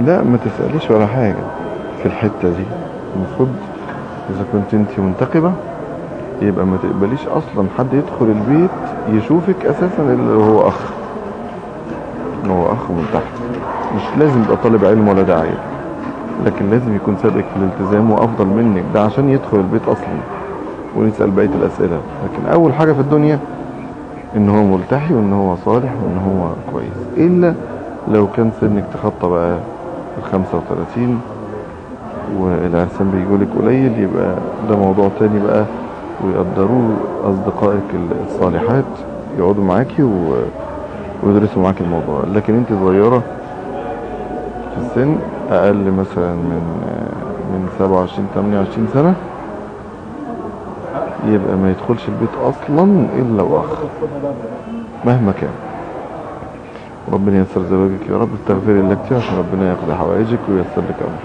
لا ما تسأليش ولا حاجة في الحتة دي. المفروض اذا كنت انت منتقبة يبقى ما تقبليش اصلا حد يدخل البيت يشوفك اساسا اللي هو اخ. هو اخ من تحت، مش لازم يبقى طالب علم ولا داعية، لكن لازم يكون سابق في الالتزام وافضل منك، ده عشان يدخل البيت اصلا ونسأل بقية الاسئلة. لكن اول حاجة في الدنيا ان هو ملتحي وان هو صالح وان هو كويس، الا لو كان سنك تخطى بقى ال35 والعرسان بيجولك قليل، يبقى ده موضوع تاني بقى، ويقدروه اصدقائك الصالحات يقعدوا معاكي ويدرسوا معاكي الموضوع. لكن انت صغيرة في السن، اقل مثلا من 27 28 سنة، يبقى ما يدخلش البيت اصلا الا واخ مهما كان. ربنا ييسر زواجك يا رب، استغفري الله كتير عشان ربنا يقضي حوائجك وييسر لك امرك.